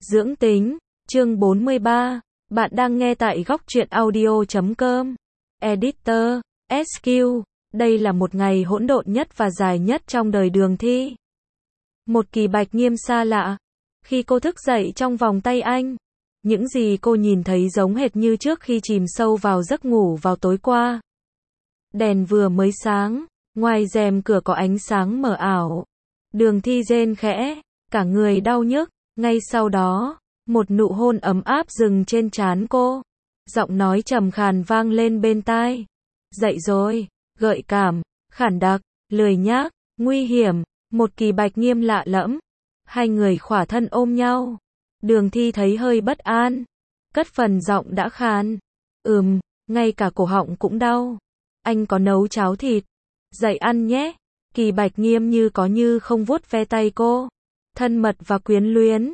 Dưỡng tính, chương 43. Bạn đang nghe tại góc truyện audio.com. Editor, SQ. Đây là một ngày hỗn độn nhất và dài nhất trong đời Đường Thi. Một Kỳ Bạch Nghiêm xa lạ. Khi cô thức dậy trong vòng tay anh, những gì cô nhìn thấy giống hệt như trước khi chìm sâu vào giấc ngủ vào tối qua. Đèn vừa mới sáng, ngoài rèm cửa có ánh sáng mờ ảo. Đường Thi rên khẽ, cả người đau nhức. Ngay sau đó, một nụ hôn ấm áp dừng trên trán cô. Giọng nói trầm khàn vang lên bên tai. Dậy rồi, gợi cảm, khản đặc, lười nhác, nguy hiểm, một Kỳ Bạch Nghiêm lạ lẫm. Hai người khỏa thân ôm nhau. Đường Thi thấy hơi bất an. Cất phần giọng đã khàn. Ngay cả cổ họng cũng đau. Anh có nấu cháo thịt. Dậy ăn nhé. Kỳ Bạch Nghiêm như có như không vuốt ve tay cô. Thân mật và quyến luyến.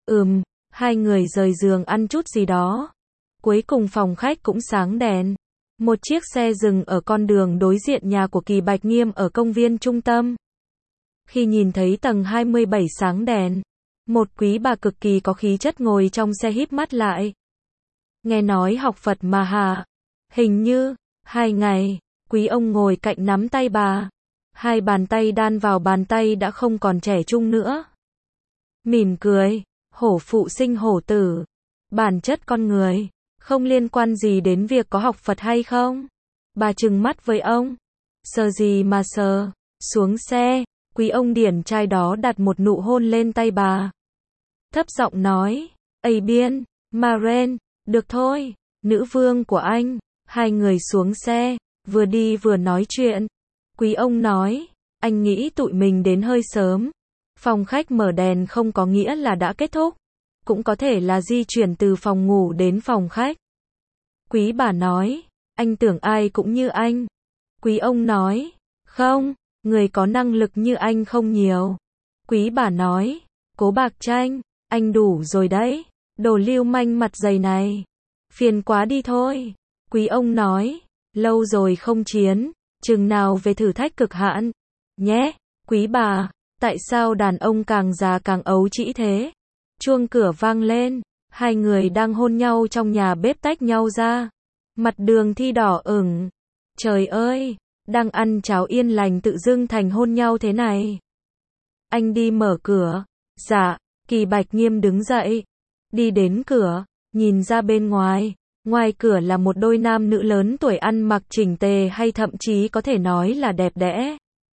Hai người rời giường ăn chút gì đó. Cuối cùng phòng khách cũng sáng đèn. Một chiếc xe dừng ở con đường đối diện nhà của Kỳ Bạch Nghiêm ở công viên trung tâm. Khi nhìn thấy tầng 27 sáng đèn, một quý bà cực kỳ có khí chất ngồi trong xe híp mắt lại. Nghe nói học Phật mà hả? Hình như, 2 ngày, quý ông ngồi cạnh nắm tay bà. Hai bàn tay đan vào bàn tay đã không còn trẻ trung nữa. Mỉm cười, hổ phụ sinh hổ tử. Bản chất con người, không liên quan gì đến việc có học Phật hay không. Bà trừng mắt với ông. Sờ gì mà sờ. Xuống xe, quý ông điển trai đó đặt một nụ hôn lên tay bà. Thấp giọng nói, Ây biên, Maren, được thôi, nữ vương của anh. Hai người xuống xe, vừa đi vừa nói chuyện. Quý ông nói, anh nghĩ tụi mình đến hơi sớm. Phòng khách mở đèn không có nghĩa là đã kết thúc. Cũng có thể là di chuyển từ phòng ngủ đến phòng khách. Quý bà nói, anh tưởng ai cũng như anh. Quý ông nói, không, người có năng lực như anh không nhiều. Quý bà nói, Cố Bạc Tranh, anh đủ rồi đấy. Đồ lưu manh mặt dày này. Phiền quá đi thôi. Quý ông nói, lâu rồi không chiến. Chừng nào về thử thách cực hạn. Nhé, quý bà, tại sao đàn ông càng già càng ấu trĩ thế? Chuông cửa vang lên, hai người đang hôn nhau trong nhà bếp tách nhau ra. Mặt Đường Thi đỏ ửng. Trời ơi, đang ăn cháo yên lành tự dưng thành hôn nhau thế này. Anh đi mở cửa. Dạ, Kỳ Bạch Nghiêm đứng dậy. Đi đến cửa, nhìn ra bên ngoài. Ngoài cửa là một đôi nam nữ lớn tuổi ăn mặc chỉnh tề hay thậm chí có thể nói là đẹp đẽ.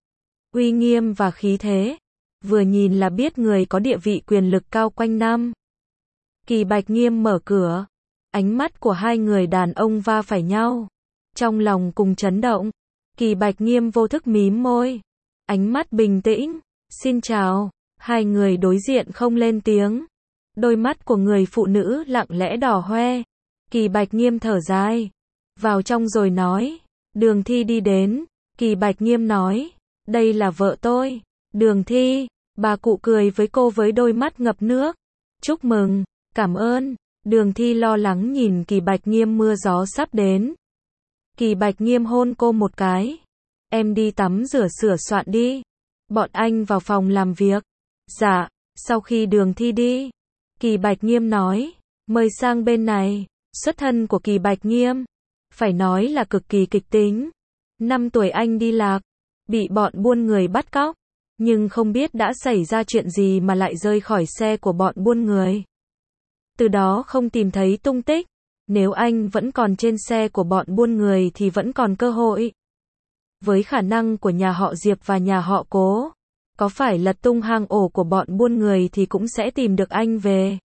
Uy nghiêm và khí thế. Vừa nhìn là biết người có địa vị quyền lực cao quanh năm. Kỳ Bạch Nghiêm mở cửa. Ánh mắt của hai người đàn ông va phải nhau. Trong lòng cùng chấn động. Kỳ Bạch Nghiêm vô thức mím môi. Ánh mắt bình tĩnh. Xin chào. Hai người đối diện không lên tiếng. Đôi mắt của người phụ nữ lặng lẽ đỏ hoe. Kỳ Bạch Nghiêm thở dài. Vào trong rồi nói. Đường Thi đi đến. Kỳ Bạch Nghiêm nói. Đây là vợ tôi. Đường Thi. Bà cụ cười với cô với đôi mắt ngập nước. Chúc mừng. Cảm ơn. Đường Thi lo lắng nhìn Kỳ Bạch Nghiêm mưa gió sắp đến. Kỳ Bạch Nghiêm hôn cô một cái. Em đi tắm rửa sửa soạn đi. Bọn anh vào phòng làm việc. Dạ. Sau khi Đường Thi đi, Kỳ Bạch Nghiêm nói. Mời sang bên này. Xuất thân của Kỳ Bạch Nghiêm, phải nói là cực kỳ kịch tính. 5 tuổi anh đi lạc, bị bọn buôn người bắt cóc, nhưng không biết đã xảy ra chuyện gì mà lại rơi khỏi xe của bọn buôn người. Từ đó không tìm thấy tung tích. Nếu anh vẫn còn trên xe của bọn buôn người thì vẫn còn cơ hội. Với khả năng của nhà họ Diệp và nhà họ Cố, có phải lật tung hang ổ của bọn buôn người thì cũng sẽ tìm được anh về.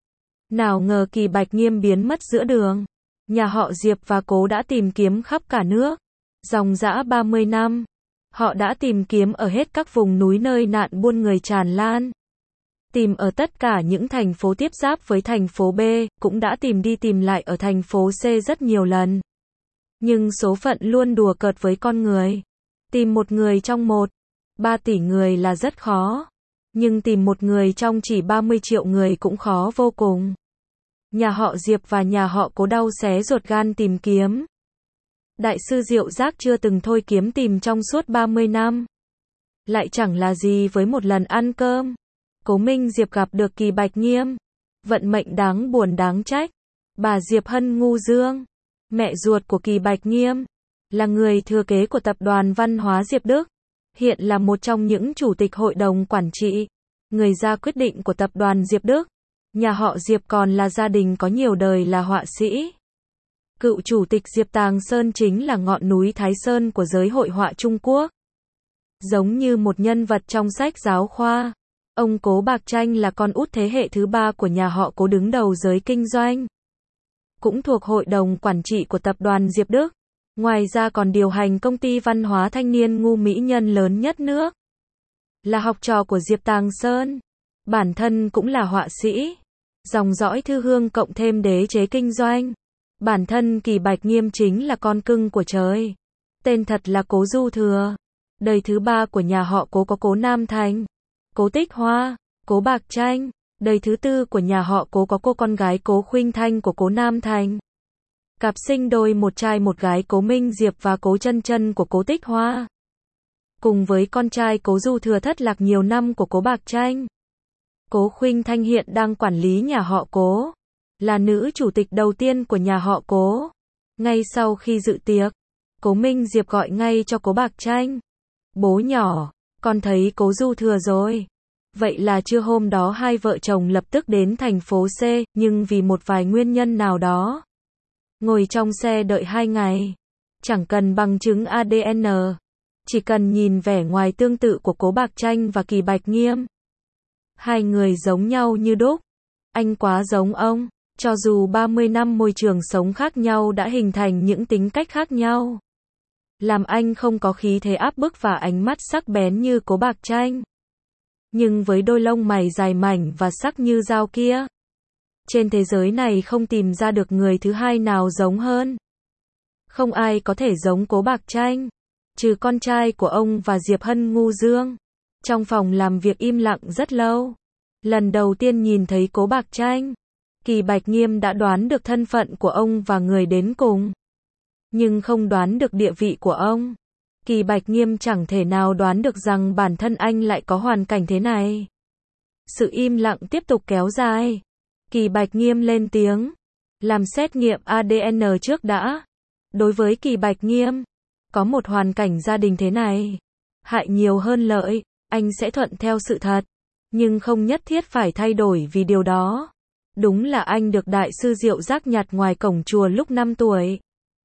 Nào ngờ Kỳ Bạch Nghiêm biến mất giữa đường. Nhà họ Diệp và Cố đã tìm kiếm khắp cả nước. Dòng dã 30 năm. Họ đã tìm kiếm ở hết các vùng núi nơi nạn buôn người tràn lan. Tìm ở tất cả những thành phố tiếp giáp với thành phố B, cũng đã tìm đi tìm lại ở thành phố C rất nhiều lần. Nhưng số phận luôn đùa cợt với con người. Tìm một người trong 1,3 tỷ người là rất khó. Nhưng tìm một người trong chỉ 30 triệu người cũng khó vô cùng. Nhà họ Diệp và nhà họ Cố đau xé ruột gan tìm kiếm. Đại sư Diệu Giác chưa từng thôi kiếm tìm trong suốt 30 năm. Lại chẳng là gì với một lần ăn cơm. Cố Minh Diệp gặp được Kỳ Bạch Nghiêm. Vận mệnh đáng buồn đáng trách. Bà Diệp Hân ngu dương, mẹ ruột của Kỳ Bạch Nghiêm, là người thừa kế của tập đoàn văn hóa Diệp Đức, hiện là một trong những chủ tịch hội đồng quản trị, người ra quyết định của tập đoàn Diệp Đức. Nhà họ Diệp còn là gia đình có nhiều đời là họa sĩ. Cựu chủ tịch Diệp Tàng Sơn chính là ngọn núi Thái Sơn của giới hội họa Trung Quốc. Giống như một nhân vật trong sách giáo khoa, ông Cố Bạc Tranh là con út thế hệ thứ 3 của nhà họ Cố đứng đầu giới kinh doanh. Cũng thuộc hội đồng quản trị của tập đoàn Diệp Đức. Ngoài ra còn điều hành công ty văn hóa thanh niên ngu mỹ nhân lớn nhất nước. Là học trò của Diệp Tàng Sơn. Bản thân cũng là họa sĩ. Dòng dõi Thư Hương cộng thêm đế chế kinh doanh. Bản thân Kỳ Bạch Nghiêm chính là con cưng của trời. Tên thật là Cố Du Thừa. Đời thứ 3 của nhà họ Cố có Cố Nam Thành, Cố Tích Hoa, Cố Bạc Tranh. Đời thứ 4 của nhà họ Cố có cô con gái Cố Khuynh Thanh của Cố Nam Thành. Cặp sinh đôi một trai một gái Cố Minh Diệp và Cố Chân Chân của Cố Tích Hoa. Cùng với con trai Cố Du Thừa thất lạc nhiều năm của Cố Bạc Tranh. Cố Khuynh Thanh hiện đang quản lý nhà họ Cố, là nữ chủ tịch đầu tiên của nhà họ Cố. Ngay sau khi dự tiệc, Cố Minh Diệp gọi ngay cho Cố Bạc Tranh. Bố nhỏ, con thấy Cố Du Thừa rồi. Vậy là trưa hôm đó hai vợ chồng lập tức đến thành phố C, nhưng vì một vài nguyên nhân nào đó. Ngồi trong xe đợi 2 ngày. Chẳng cần bằng chứng ADN. Chỉ cần nhìn vẻ ngoài tương tự của Cố Bạc Tranh và Kỳ Bạch Nghiêm. Hai người giống nhau như đúc. Anh quá giống ông. Cho dù 30 năm môi trường sống khác nhau đã hình thành những tính cách khác nhau. Làm anh không có khí thế áp bức và ánh mắt sắc bén như Cố Bạc Tranh. Nhưng với đôi lông mày dài mảnh và sắc như dao kia, trên thế giới này không tìm ra được người thứ hai nào giống hơn. Không ai có thể giống Cố Bạc Tranh, trừ con trai của ông và Diệp Hân ngu dương. Trong phòng làm việc im lặng rất lâu. Lần đầu tiên nhìn thấy Cố Bạc Tranh, Kỳ Bạch Nghiêm đã đoán được thân phận của ông và người đến cùng. Nhưng không đoán được địa vị của ông. Kỳ Bạch Nghiêm chẳng thể nào đoán được rằng bản thân anh lại có hoàn cảnh thế này. Sự im lặng tiếp tục kéo dài. Kỳ Bạch Nghiêm lên tiếng. Làm xét nghiệm ADN trước đã. Đối với Kỳ Bạch Nghiêm, có một hoàn cảnh gia đình thế này. Hại nhiều hơn lợi, anh sẽ thuận theo sự thật. Nhưng không nhất thiết phải thay đổi vì điều đó. Đúng là anh được Đại sư Diệu Giác nhặt ngoài cổng chùa lúc 5 tuổi.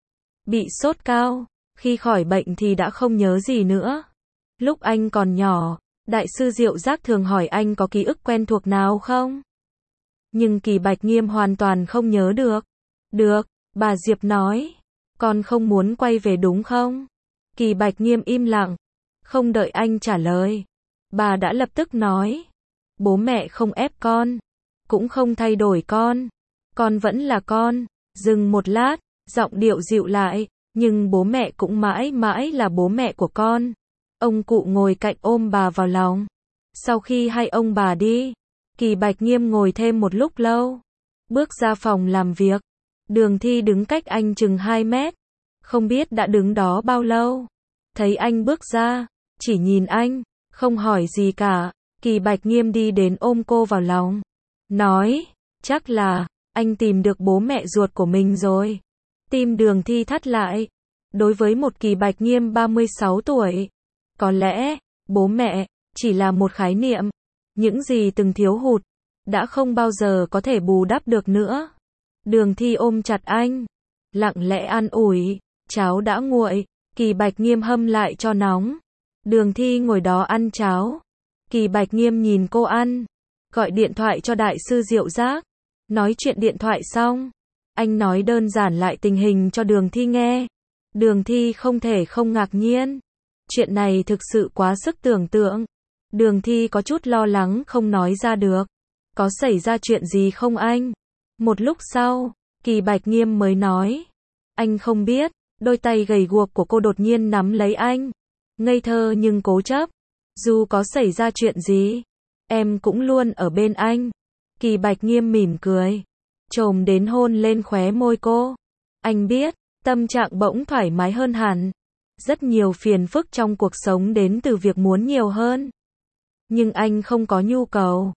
Bị sốt cao. Khi khỏi bệnh thì đã không nhớ gì nữa. Lúc anh còn nhỏ, Đại sư Diệu Giác thường hỏi anh có ký ức quen thuộc nào không? Nhưng Kỳ Bạch Nghiêm hoàn toàn không nhớ được. Được, bà Diệp nói. Con không muốn quay về đúng không? Kỳ Bạch Nghiêm im lặng. Không đợi anh trả lời. Bà đã lập tức nói. Bố mẹ không ép con. Cũng không thay đổi con. Con vẫn là con. Dừng một lát, giọng điệu dịu lại. Nhưng bố mẹ cũng mãi mãi là bố mẹ của con. Ông cụ ngồi cạnh ôm bà vào lòng. Sau khi hai ông bà đi, Kỳ Bạch Nghiêm ngồi thêm một lúc lâu. Bước ra phòng làm việc. Đường Thi đứng cách anh chừng 2 mét. Không biết đã đứng đó bao lâu. Thấy anh bước ra, chỉ nhìn anh, không hỏi gì cả. Kỳ Bạch Nghiêm đi đến ôm cô vào lòng. Nói, chắc là, anh tìm được bố mẹ ruột của mình rồi. Tim Đường Thi thắt lại. Đối với một Kỳ Bạch Nghiêm 36 tuổi, có lẽ, bố mẹ, chỉ là một khái niệm. Những gì từng thiếu hụt, đã không bao giờ có thể bù đắp được nữa. Đường Thi ôm chặt anh, lặng lẽ an ủi, cháo đã nguội, Kỳ Bạch Nghiêm hâm lại cho nóng. Đường Thi ngồi đó ăn cháo. Kỳ Bạch Nghiêm nhìn cô ăn, gọi điện thoại cho Đại sư Diệu Giác. Nói chuyện điện thoại xong, anh nói đơn giản lại tình hình cho Đường Thi nghe. Đường Thi không thể không ngạc nhiên. Chuyện này thực sự quá sức tưởng tượng. Đường Thi có chút lo lắng không nói ra được. Có xảy ra chuyện gì không anh? Một lúc sau, Kỳ Bạch Nghiêm mới nói. Anh không biết. Đôi tay gầy guộc của cô đột nhiên nắm lấy anh. Ngây thơ nhưng cố chấp. Dù có xảy ra chuyện gì, em cũng luôn ở bên anh. Kỳ Bạch Nghiêm mỉm cười, chồm đến hôn lên khóe môi cô. Anh biết, tâm trạng bỗng thoải mái hơn hẳn. Rất nhiều phiền phức trong cuộc sống đến từ việc muốn nhiều hơn. Nhưng anh không có nhu cầu.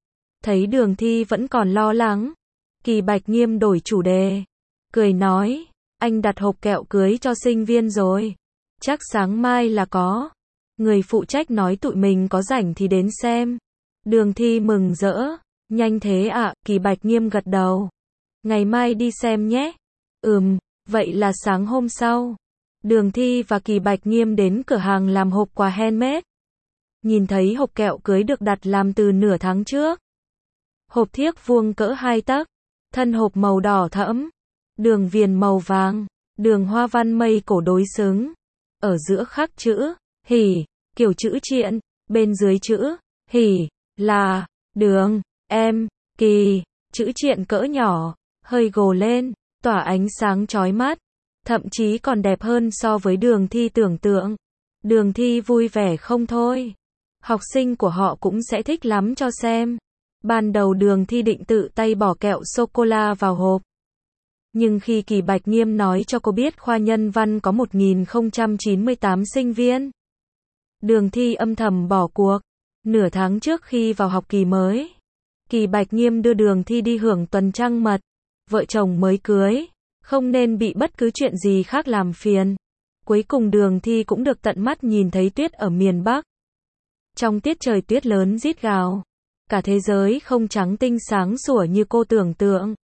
Thấy Đường Thi vẫn còn lo lắng, Kỳ Bạch Nghiêm đổi chủ đề, cười nói, anh đặt hộp kẹo cưới cho sinh viên rồi. Chắc sáng mai là có. Người phụ trách nói tụi mình có rảnh thì đến xem. Đường Thi mừng rỡ, nhanh thế ạ, Kỳ Bạch Nghiêm gật đầu. Ngày mai đi xem nhé. Vậy là sáng hôm sau, Đường Thi và Kỳ Bạch Nghiêm đến cửa hàng làm hộp quà handmade. Nhìn thấy hộp kẹo cưới được đặt làm từ nửa tháng trước. Hộp thiếc vuông cỡ 2 tấc, thân hộp màu đỏ thẫm, đường viền màu vàng, đường hoa văn mây cổ đối xứng. Ở giữa khắc chữ hỉ, kiểu chữ triện, bên dưới chữ hỉ là Đường, em, Kỳ, chữ triện cỡ nhỏ, hơi gồ lên, tỏa ánh sáng chói mắt, thậm chí còn đẹp hơn so với Đường Thi tưởng tượng. Đường Thi vui vẻ không thôi. Học sinh của họ cũng sẽ thích lắm cho xem. Ban đầu Đường Thi định tự tay bỏ kẹo sô-cô-la vào hộp. Nhưng khi Kỳ Bạch Nghiêm nói cho cô biết khoa nhân văn có 1098 sinh viên, Đường Thi âm thầm bỏ cuộc. Nửa tháng trước khi vào học kỳ mới, Kỳ Bạch Nghiêm đưa Đường Thi đi hưởng tuần trăng mật. Vợ chồng mới cưới, không nên bị bất cứ chuyện gì khác làm phiền. Cuối cùng Đường Thi cũng được tận mắt nhìn thấy tuyết ở miền Bắc. Trong tiết trời tuyết lớn rít gào, cả thế giới không trắng tinh sáng sủa như cô tưởng tượng,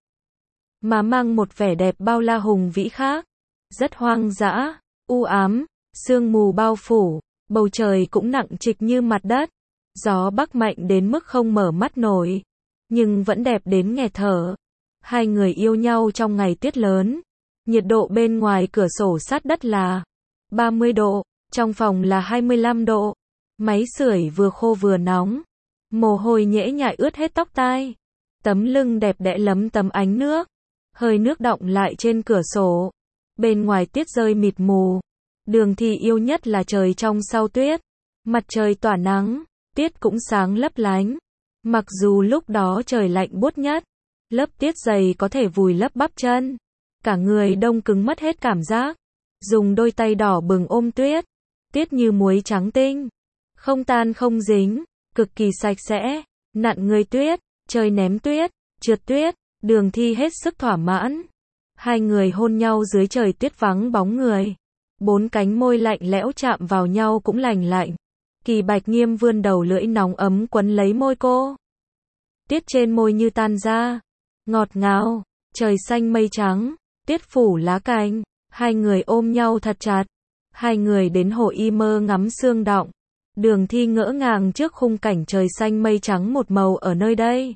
mà mang một vẻ đẹp bao la hùng vĩ khác. Rất hoang dã, u ám, sương mù bao phủ, bầu trời cũng nặng trịch như mặt đất. Gió bắc mạnh đến mức không mở mắt nổi, nhưng vẫn đẹp đến nghẹt thở. Hai người yêu nhau trong ngày tuyết lớn. Nhiệt độ bên ngoài cửa sổ sát đất là 30 độ, trong phòng là 25 độ. Máy sưởi vừa khô vừa nóng. Mồ hôi nhễ nhại ướt hết tóc tai. Tấm lưng đẹp đẽ lấm tấm ánh nước. Hơi nước đọng lại trên cửa sổ. Bên ngoài tuyết rơi mịt mù. Đường Thi yêu nhất là trời trong sau tuyết. Mặt trời tỏa nắng, tuyết cũng sáng lấp lánh. Mặc dù lúc đó trời lạnh buốt nhất, lớp tuyết dày có thể vùi lấp bắp chân. Cả người đông cứng mất hết cảm giác. Dùng đôi tay đỏ bừng ôm tuyết. Tuyết như muối trắng tinh. Không tan không dính, cực kỳ sạch sẽ. Nặn người tuyết, chơi ném tuyết, trượt tuyết. Đường Thi hết sức thỏa mãn. Hai người hôn nhau dưới trời tuyết vắng bóng người. Bốn cánh môi lạnh lẽo chạm vào nhau cũng lành lạnh. Kỳ Bạch Nghiêm vươn đầu lưỡi nóng ấm quấn lấy môi cô. Tuyết trên môi như tan ra. Ngọt ngào, trời xanh mây trắng, tuyết phủ lá cành. Hai người ôm nhau thật chặt. Hai người đến hồ Y Mơ ngắm sương đọng. Đường Thi ngỡ ngàng trước khung cảnh trời xanh mây trắng một màu ở nơi đây.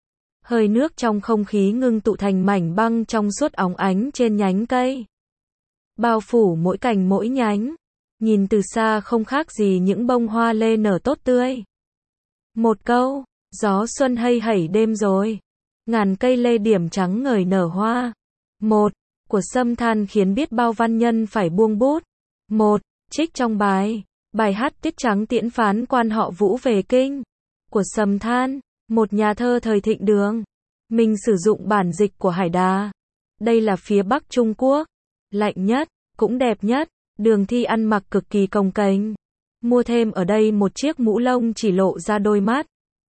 Hơi nước trong không khí ngưng tụ thành mảnh băng trong suốt óng ánh trên nhánh cây. Bao phủ mỗi cành mỗi nhánh. Nhìn từ xa không khác gì những bông hoa lê nở tốt tươi. Một câu, gió xuân hay hẩy đêm rồi. Ngàn cây lê điểm trắng ngời nở hoa. Một, của Sâm Than khiến biết bao văn nhân phải buông bút. Một, trích trong bài hát Tuyết Trắng tiễn phán quan họ Vũ về kinh. Của Sâm Than, một nhà thơ thời thịnh đường. Mình sử dụng bản dịch của Hải Đà. Đây là phía Bắc Trung Quốc. Lạnh nhất, cũng đẹp nhất. Đường Thi ăn mặc cực kỳ cồng kềnh. Mua thêm ở đây một chiếc mũ lông chỉ lộ ra đôi mắt.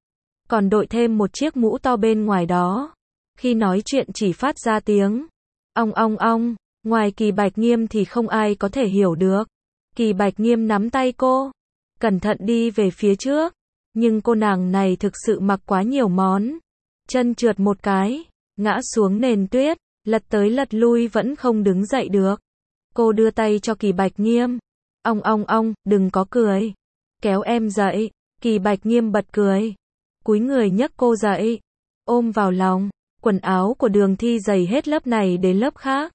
Còn đội thêm một chiếc mũ to bên ngoài đó. Khi nói chuyện chỉ phát ra tiếng ong ong ong. Ngoài Kỳ Bạch Nghiêm thì không ai có thể hiểu được. Kỳ Bạch Nghiêm nắm tay cô, cẩn thận đi về phía trước. Nhưng cô nàng này thực sự mặc quá nhiều món. Chân trượt một cái, ngã xuống nền tuyết, lật tới lật lui vẫn không đứng dậy được. Cô đưa tay cho Kỳ Bạch Nghiêm. Ong ong ong, đừng có cười. Kéo em dậy. Kỳ Bạch Nghiêm bật cười. Cúi người nhấc cô dậy. Ôm vào lòng. Quần áo của Đường Thi dày hết lớp này đến lớp khác.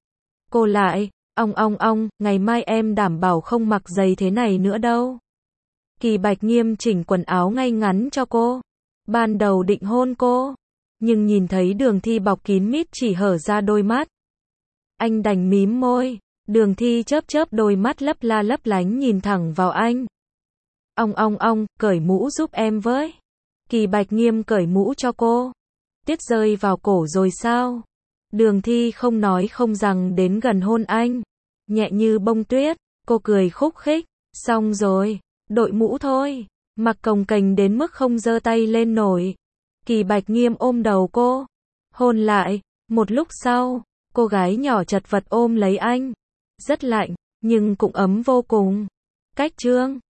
Cô lại. Ong ong ong, ngày mai em đảm bảo không mặc giày thế này nữa đâu. Kỳ Bạch Nghiêm chỉnh quần áo ngay ngắn cho cô. Ban đầu định hôn cô. Nhưng nhìn thấy Đường Thi bọc kín mít chỉ hở ra đôi mắt. Anh đành mím môi. Đường Thi chớp chớp đôi mắt lấp la lấp lánh nhìn thẳng vào anh. Ong ong ong, cởi mũ giúp em với. Kỳ Bạch Nghiêm cởi mũ cho cô. Tuyết rơi vào cổ rồi sao? Đường Thi không nói không rằng đến gần hôn anh. Nhẹ như bông tuyết, cô cười khúc khích. Xong rồi, đội mũ thôi. Mặc cồng kềnh đến mức không giơ tay lên nổi. Kỳ Bạch Nghiêm ôm đầu cô, hôn lại. Một lúc sau, cô gái nhỏ chật vật ôm lấy anh. Rất lạnh, nhưng cũng ấm vô cùng. Cách Trương